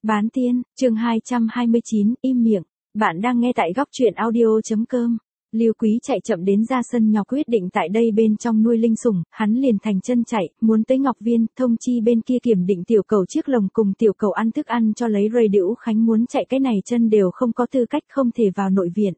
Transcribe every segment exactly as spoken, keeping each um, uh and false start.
Bán tiên, chương hai trăm hai mươi chín, im miệng. Bạn đang nghe tại góc truyện audio.com. Lưu Quý chạy chậm đến ra sân nhỏ quyết định tại đây bên trong nuôi linh sủng, hắn liền thành chân chạy, muốn tới Ngọc Viên, thông chi bên kia kiểm định tiểu cầu chiếc lồng cùng tiểu cầu ăn thức ăn cho lấy rời Đữu Khánh muốn chạy cái này chân đều không có tư cách không thể vào nội viện.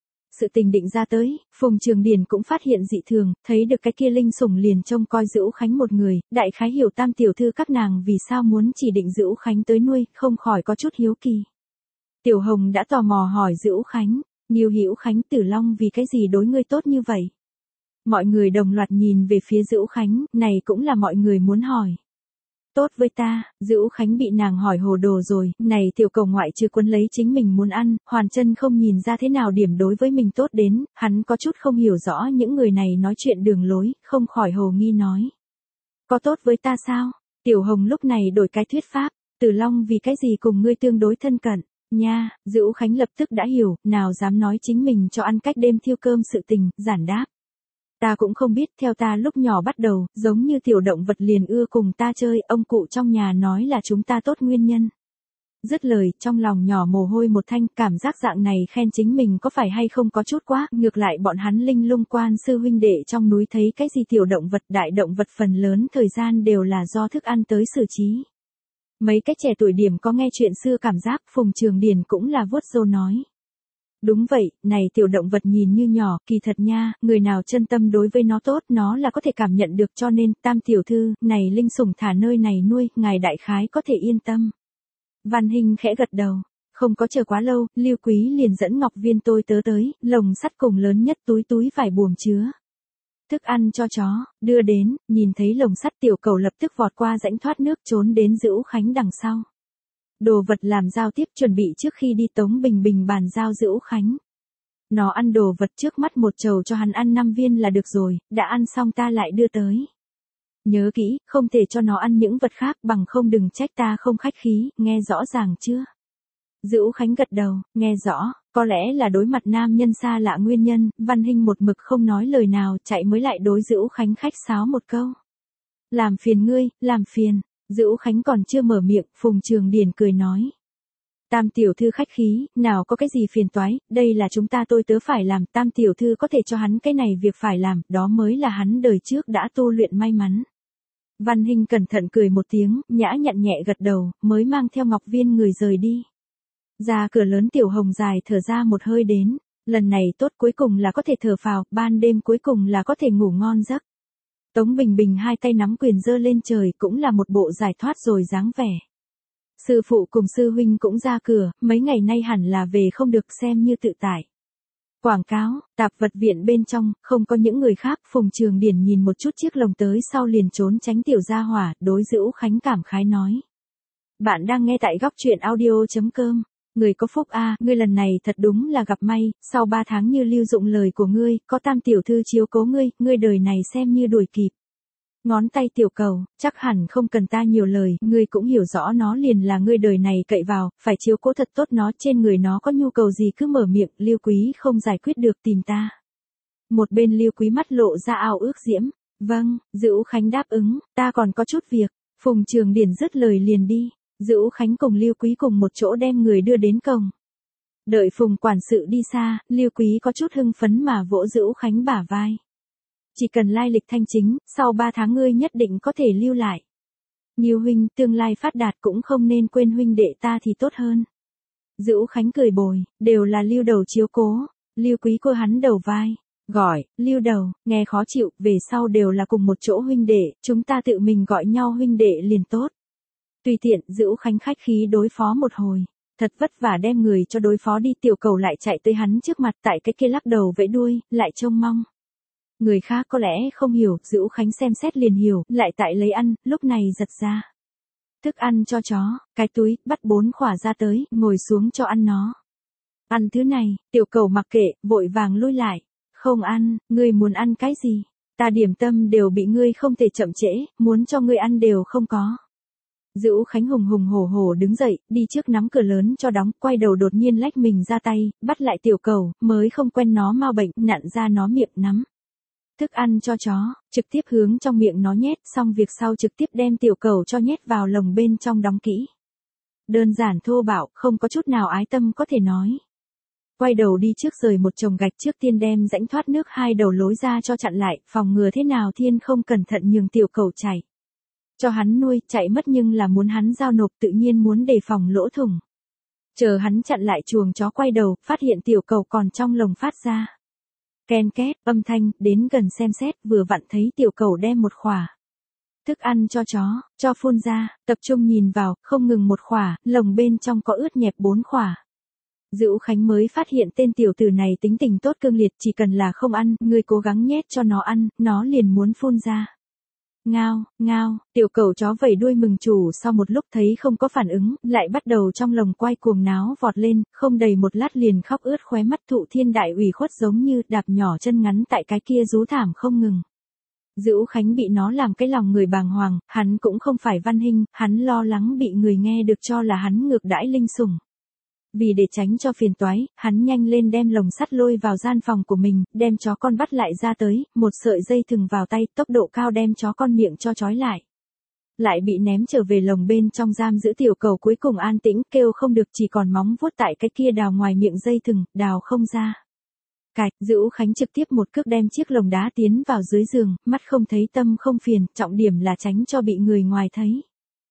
Sự tình định ra tới, Phùng Trường Điền cũng phát hiện dị thường, thấy được cái kia linh sủng liền trông coi Dữu Khánh một người, đại khái hiểu Tam tiểu thư các nàng vì sao muốn chỉ định Dữu Khánh tới nuôi, không khỏi có chút hiếu kỳ. Tiểu Hồng đã tò mò hỏi Dữu Khánh, Nhiêu Hữu Khánh, Tử Long vì cái gì đối ngươi tốt như vậy? Mọi người đồng loạt nhìn về phía Dữu Khánh, này cũng là mọi người muốn hỏi. Tốt với ta, Dữu Khánh bị nàng hỏi hồ đồ rồi, này tiểu cầu ngoại trừ quấn lấy chính mình muốn ăn, hoàn chân không nhìn ra thế nào điểm đối với mình tốt đến, hắn có chút không hiểu rõ những người này nói chuyện đường lối, không khỏi hồ nghi nói. Có tốt với ta sao? Tiểu Hồng lúc này đổi cái thuyết pháp, Tử Long vì cái gì cùng ngươi tương đối thân cận, nha, Dữu Khánh lập tức đã hiểu, nào dám nói chính mình cho ăn cách đêm thiêu cơm sự tình, giản đáp. Ta cũng không biết, theo ta lúc nhỏ bắt đầu, giống như tiểu động vật liền ưa cùng ta chơi, ông cụ trong nhà nói là chúng ta tốt nguyên nhân. Dứt lời, trong lòng nhỏ mồ hôi một thanh, cảm giác dạng này khen chính mình có phải hay không có chút quá, ngược lại bọn hắn linh lung quan sư huynh đệ trong núi thấy cái gì tiểu động vật, đại động vật phần lớn thời gian đều là do thức ăn tới xử trí. Mấy cái trẻ tuổi điểm có nghe chuyện xưa cảm giác, Phùng Trường Điền cũng là vuốt râu nói. Đúng vậy, này tiểu động vật nhìn như nhỏ, kỳ thật nha, người nào chân tâm đối với nó tốt, nó là có thể cảm nhận được cho nên, Tam tiểu thư, này linh sủng thả nơi này nuôi, ngài đại khái có thể yên tâm. Văn Hinh khẽ gật đầu, không có chờ quá lâu, Lưu Quý liền dẫn Ngọc Viên tôi tớ tới, lồng sắt cùng lớn nhất túi túi vải buồm chứa. Thức ăn cho chó, đưa đến, nhìn thấy lồng sắt tiểu cầu lập tức vọt qua rãnh thoát nước trốn đến Dữu Khánh đằng sau. Đồ vật làm giao tiếp chuẩn bị trước khi đi Tống Bình Bình bàn giao Dữu Khánh. Nó ăn đồ vật trước mắt một chầu cho hắn ăn năm viên là được rồi, đã ăn xong ta lại đưa tới. Nhớ kỹ, không thể cho nó ăn những vật khác bằng không đừng trách ta không khách khí, nghe rõ ràng chưa? Dữu Khánh gật đầu, nghe rõ, có lẽ là đối mặt nam nhân xa lạ nguyên nhân, Văn Hinh một mực không nói lời nào chạy mới lại đối Dữu Khánh khách sáo một câu. Làm phiền ngươi, làm phiền. Dữu Khánh còn chưa mở miệng, Phùng Trường Điền cười nói. Tam tiểu thư khách khí, nào có cái gì phiền toái, đây là chúng ta tôi tớ phải làm, Tam tiểu thư có thể cho hắn cái này việc phải làm, đó mới là hắn đời trước đã tu luyện may mắn. Văn Hinh cẩn thận cười một tiếng, nhã nhặn nhẹ gật đầu, mới mang theo Ngọc Viên người rời đi. Ra cửa lớn Tiểu Hồng dài thở ra một hơi đến, lần này tốt cuối cùng là có thể thở phào, ban đêm cuối cùng là có thể ngủ ngon giấc. Tống Bình Bình hai tay nắm quyền giơ lên trời cũng là một bộ giải thoát rồi dáng vẻ. Sư phụ cùng sư huynh cũng ra cửa, mấy ngày nay hẳn là về không được xem như tự tại. Quảng cáo, tạp vật viện bên trong, không có những người khác, Phùng Trường Điền nhìn một chút chiếc lồng tới sau liền trốn tránh tiểu gia hỏa, đối Dữu Khánh cảm khái nói. Bạn đang nghe tại góc truyện audio.com. Người có phúc a, ngươi lần này thật đúng là gặp may, sau ba tháng như lưu dụng lời của ngươi, có Tam tiểu thư chiếu cố ngươi, ngươi đời này xem như đuổi kịp. Ngón tay tiểu cầu, chắc hẳn không cần ta nhiều lời, ngươi cũng hiểu rõ nó liền là ngươi đời này cậy vào, phải chiếu cố thật tốt nó, trên người nó có nhu cầu gì cứ mở miệng, Lưu Quý không giải quyết được tìm ta. Một bên Lưu Quý mắt lộ ra ao ước diễm, vâng, Dữu Khánh đáp ứng, ta còn có chút việc, Phùng Trường Điền dứt lời liền đi. Dữu Khánh cùng Lưu Quý cùng một chỗ đem người đưa đến cổng. Đợi Phùng quản sự đi xa, Lưu Quý có chút hưng phấn mà vỗ Dữu Khánh bả vai. Chỉ cần lai lịch thanh chính, sau ba tháng ngươi nhất định có thể lưu lại. Nhiêu huynh, tương lai phát đạt cũng không nên quên huynh đệ ta thì tốt hơn. Dữu Khánh cười bồi, đều là Lưu đầu chiếu cố. Lưu Quý cô hắn đầu vai, gọi, Lưu đầu, nghe khó chịu, về sau đều là cùng một chỗ huynh đệ, chúng ta tự mình gọi nhau huynh đệ liền tốt. Tùy tiện, Dữu Khánh khách khí đối phó một hồi, thật vất vả đem người cho đối phó đi, tiểu cầu lại chạy tới hắn trước mặt tại cái kia lắc đầu vẫy đuôi, lại trông mong. Người khác có lẽ không hiểu, Dữu Khánh xem xét liền hiểu, lại tại lấy ăn, lúc này giật ra. Thức ăn cho chó, cái túi, bắt bốn khỏa ra tới, ngồi xuống cho ăn nó. Ăn thứ này, tiểu cầu mặc kệ, vội vàng lui lại. Không ăn, ngươi muốn ăn cái gì? Ta điểm tâm đều bị ngươi không thể chậm trễ, muốn cho ngươi ăn đều không có. Dữu Khánh hùng hùng hổ hổ đứng dậy, đi trước nắm cửa lớn cho đóng, quay đầu đột nhiên lách mình ra tay, bắt lại tiểu cầu, mới không quen nó mau bệnh, nặn ra nó miệng nắm. Thức ăn cho chó, trực tiếp hướng trong miệng nó nhét, xong việc sau trực tiếp đem tiểu cầu cho nhét vào lồng bên trong đóng kỹ. đơn giản thô bạo, không có chút nào ái tâm có thể nói. Quay đầu đi trước rời một chồng gạch trước tiên đem rãnh thoát nước hai đầu lối ra cho chặn lại, phòng ngừa thế nào thiên không cẩn thận nhường tiểu cầu chạy. Cho hắn nuôi, chạy mất nhưng là muốn hắn giao nộp tự nhiên muốn đề phòng lỗ thủng. Chờ hắn chặn lại chuồng chó quay đầu, phát hiện tiểu cầu còn trong lồng phát ra. Ken két, âm thanh, đến gần xem xét, vừa vặn thấy tiểu cầu đem một khỏa thức ăn cho chó, cho phun ra, tập trung nhìn vào, không ngừng một khỏa, lồng bên trong có ướt nhẹp bốn khỏa. Dữu Khánh mới phát hiện tên tiểu tử này tính tình tốt cương liệt, chỉ cần là không ăn, người cố gắng nhét cho nó ăn, nó liền muốn phun ra. Ngao, ngao, tiểu cầu chó vẩy đuôi mừng chủ sau một lúc thấy không có phản ứng, lại bắt đầu trong lồng quay cuồng náo vọt lên, không đầy một lát liền khóc ướt khóe mắt. Thụ Thiên đại ủy khuất giống như đạp nhỏ chân ngắn tại cái kia rú thảm không ngừng. Dữu Khánh bị nó làm cái lòng người bàng hoàng, hắn cũng không phải văn hình, hắn lo lắng bị người nghe được cho là hắn ngược đãi linh sủng. Vì để tránh cho phiền toái, hắn nhanh lên đem lồng sắt lôi vào gian phòng của mình, đem chó con bắt lại ra tới, một sợi dây thừng vào tay, tốc độ cao đem chó con miệng cho trói lại. Lại bị ném trở về lồng bên trong giam giữ tiểu cầu cuối cùng an tĩnh, kêu không được chỉ còn móng vuốt tại cái kia đào ngoài miệng dây thừng, đào không ra. Cạch, Dữu Khánh trực tiếp một cước đem chiếc lồng đá tiến vào dưới giường, mắt không thấy tâm không phiền, trọng điểm là tránh cho bị người ngoài thấy.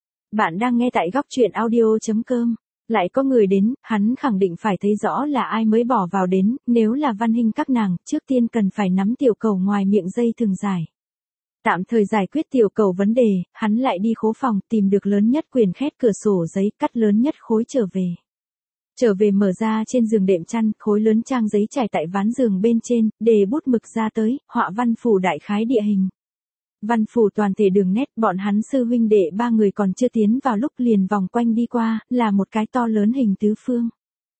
Bạn đang nghe tại góc truyện audio chấm com. Lại có người đến, hắn khẳng định phải thấy rõ là ai mới bỏ vào đến, nếu là văn hình các nàng, trước tiên cần phải nắm tiểu cầu ngoài miệng dây thừng dài. Tạm thời giải quyết tiểu cầu vấn đề, hắn lại đi khố phòng, tìm được lớn nhất quyển khét cửa sổ giấy, cắt lớn nhất khối trở về. Trở về mở ra trên giường đệm chăn, khối lớn trang giấy trải tại ván giường bên trên, đề bút mực ra tới, họa văn phủ đại khái địa hình. Văn phủ toàn thể đường nét, bọn hắn sư huynh đệ ba người còn chưa tiến vào lúc liền vòng quanh đi qua, là một cái to lớn hình tứ phương.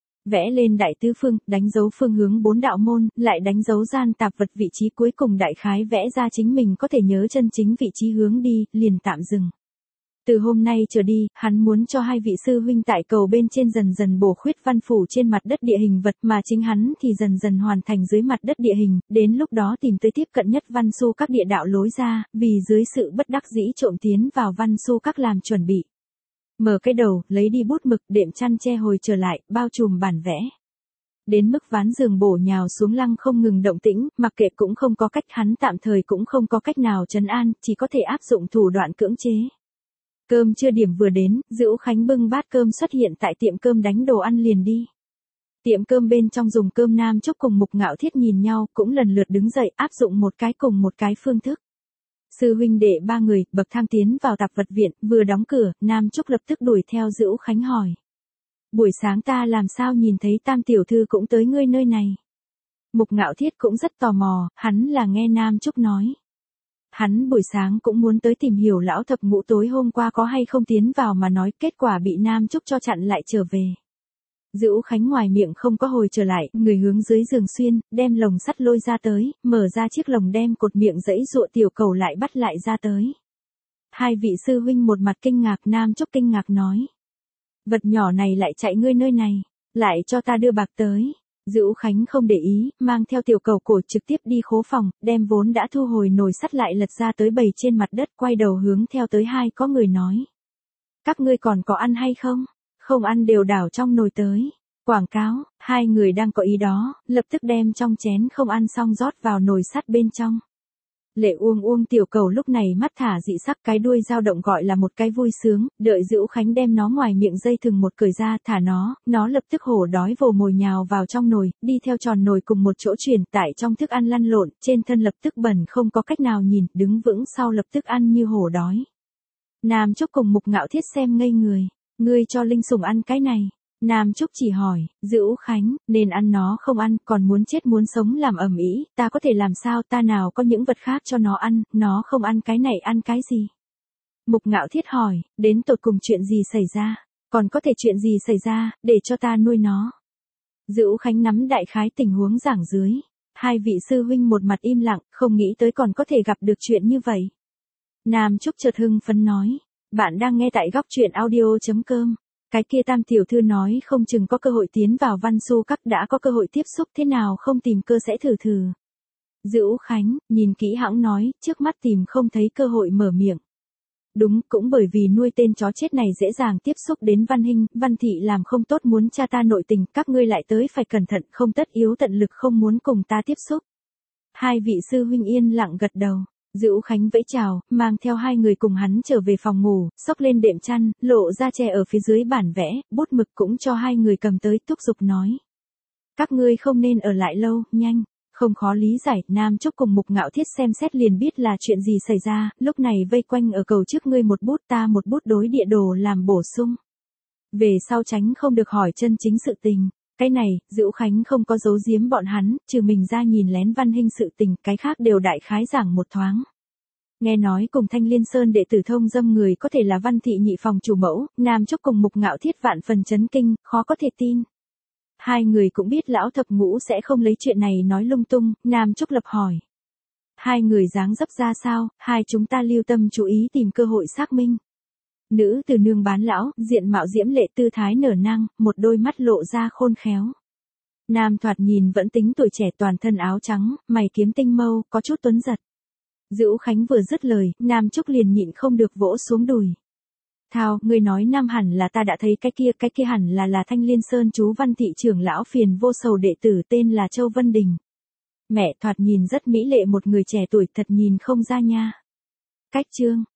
Vẽ lên đại tứ phương, đánh dấu phương hướng bốn đạo môn, lại đánh dấu gian tạp vật vị trí cuối cùng đại khái vẽ ra chính mình có thể nhớ chân chính vị trí hướng đi, liền tạm dừng. Từ hôm nay trở đi, hắn muốn cho hai vị sư huynh tại cầu bên trên dần dần bổ khuyết văn phủ trên mặt đất địa hình vật mà chính hắn thì dần dần hoàn thành dưới mặt đất địa hình, đến lúc đó tìm tới tiếp cận nhất văn su các địa đạo lối ra, vì dưới sự bất đắc dĩ trộm tiến vào văn su các làm chuẩn bị. Mở cái đầu, lấy đi bút mực, đệm chăn che hồi trở lại, bao trùm bản vẽ. Đến mức ván giường bổ nhào xuống lăng không ngừng động tĩnh, mặc kệ cũng không có cách, hắn tạm thời cũng không có cách nào trấn an, chỉ có thể áp dụng thủ đoạn cưỡng chế. Cơm trưa điểm vừa đến, Dữu Khánh bưng bát cơm xuất hiện tại tiệm cơm đánh đồ ăn liền đi. Tiệm cơm bên trong dùng cơm Nam Trúc cùng Mục Ngạo Thiết nhìn nhau, cũng lần lượt đứng dậy áp dụng một cái cùng một cái phương thức. Sư huynh đệ ba người, bậc thang tiến vào tạp vật viện, vừa đóng cửa, Nam Trúc lập tức đuổi theo Dữu Khánh hỏi. Buổi sáng ta làm sao nhìn thấy Tam tiểu thư cũng tới ngươi nơi này? Mục Ngạo Thiết cũng rất tò mò, hắn là nghe Nam Trúc nói. Hắn buổi sáng cũng muốn tới tìm hiểu lão thập ngũ tối hôm qua có hay không tiến vào mà nói, kết quả bị Nam Trúc cho chặn lại trở về. Dữu Khánh ngoài miệng không có hồi trở lại, người hướng dưới giường xuyên, đem lồng sắt lôi ra tới, mở ra chiếc lồng đem cột miệng dãy dụa tiểu cầu lại bắt lại ra tới. Hai vị sư huynh một mặt kinh ngạc, Nam Trúc kinh ngạc nói. Vật nhỏ này lại chạy ngươi nơi này, lại cho ta đưa bạc tới. Dữu Khánh không để ý, mang theo tiểu cầu cổ trực tiếp đi khố phòng, đem vốn đã thu hồi nồi sắt lại lật ra tới bầy trên mặt đất, quay đầu hướng theo tới hai có người nói. Các ngươi còn có ăn hay không? Không ăn đều đảo trong nồi tới. Quảng cáo, hai người đang có ý đó, lập tức đem trong chén không ăn xong rót vào nồi sắt bên trong. Lệ Uông Uông tiểu cầu lúc này mắt thả dị sắc, cái đuôi dao động gọi là một cái vui sướng, đợi Dữu Khánh đem nó ngoài miệng dây thừng một cởi ra thả nó, nó lập tức hổ đói vồ mồi nhào vào trong nồi, đi theo tròn nồi cùng một chỗ chuyển tải trong thức ăn lăn lộn, trên thân lập tức bẩn không có cách nào nhìn, đứng vững sau lập tức ăn như hổ đói. Nam Trúc cùng Mục Ngạo Thiết xem ngây người, ngươi cho linh sủng ăn cái này. Nam Trúc chỉ hỏi, Dữu Khánh, nên ăn nó không ăn, còn muốn chết muốn sống làm ầm ĩ, ta có thể làm sao, ta nào có những vật khác cho nó ăn, nó không ăn cái này ăn cái gì? Mục Ngạo Thiết hỏi, đến tột cùng chuyện gì xảy ra, còn có thể chuyện gì xảy ra, để cho ta nuôi nó. Dữu Khánh nắm đại khái tình huống giảng dưới, hai vị sư huynh một mặt im lặng, không nghĩ tới còn có thể gặp được chuyện như vậy. Nam Trúc chợt hưng phấn nói, bạn đang nghe tại góc truyện audio chấm com. Cái kia Tam tiểu thư nói không chừng có cơ hội tiến vào văn su các, đã có cơ hội tiếp xúc, thế nào không tìm cơ sẽ thử thử. Dữu Khánh, nhìn kỹ hãng nói, trước mắt tìm không thấy cơ hội mở miệng. Đúng, cũng bởi vì nuôi tên chó chết này dễ dàng tiếp xúc đến Văn Hinh, Văn Thị làm không tốt muốn cha ta nội tình, các ngươi lại tới phải cẩn thận, không tất yếu tận lực không muốn cùng ta tiếp xúc. Hai vị sư huynh yên lặng gật đầu. Dữu Khánh vẫy chào, mang theo hai người cùng hắn trở về phòng ngủ, xốc lên đệm chăn, lộ ra che ở phía dưới bản vẽ, bút mực cũng cho hai người cầm tới, thúc giục nói. Các ngươi không nên ở lại lâu, nhanh. Không khó lý giải, Nam Trúc cùng Mục Ngạo Thiết xem xét liền biết là chuyện gì xảy ra, lúc này vây quanh ở cầu trước ngươi một bút ta một bút đối địa đồ làm bổ sung. Về sau tránh không được hỏi chân chính sự tình. Cái này, Dữu Khánh không có giấu giếm bọn hắn, trừ mình ra nhìn lén Văn Hinh sự tình, cái khác đều đại khái giảng một thoáng. Nghe nói cùng Thanh Liên Sơn đệ tử thông dâm người có thể là Văn Thị nhị phòng chủ mẫu, Nam Trúc cùng Mục Ngạo Thiết vạn phần chấn kinh, khó có thể tin. Hai người cũng biết lão thập ngũ sẽ không lấy chuyện này nói lung tung, Nam Trúc lập hỏi. Hai người dáng dấp ra sao, hai chúng ta lưu tâm chú ý tìm cơ hội xác minh. Nữ từ nương bán lão, diện mạo diễm lệ tư thái nở năng, một đôi mắt lộ ra khôn khéo. Nam thoạt nhìn vẫn tính tuổi trẻ toàn thân áo trắng, mày kiếm tinh mâu, có chút tuấn giật. Dữu Khánh vừa dứt lời, Nam Trúc liền nhịn không được vỗ xuống đùi. Thao, ngươi nói Nam hẳn là ta đã thấy cái kia, cái kia hẳn là là Thanh Liên Sơn chú Văn Thị trưởng lão phiền vô sầu đệ tử tên là Châu Vân Đình. Mẹ thoạt nhìn rất mỹ lệ một người trẻ tuổi thật nhìn không ra nha. Cách chương.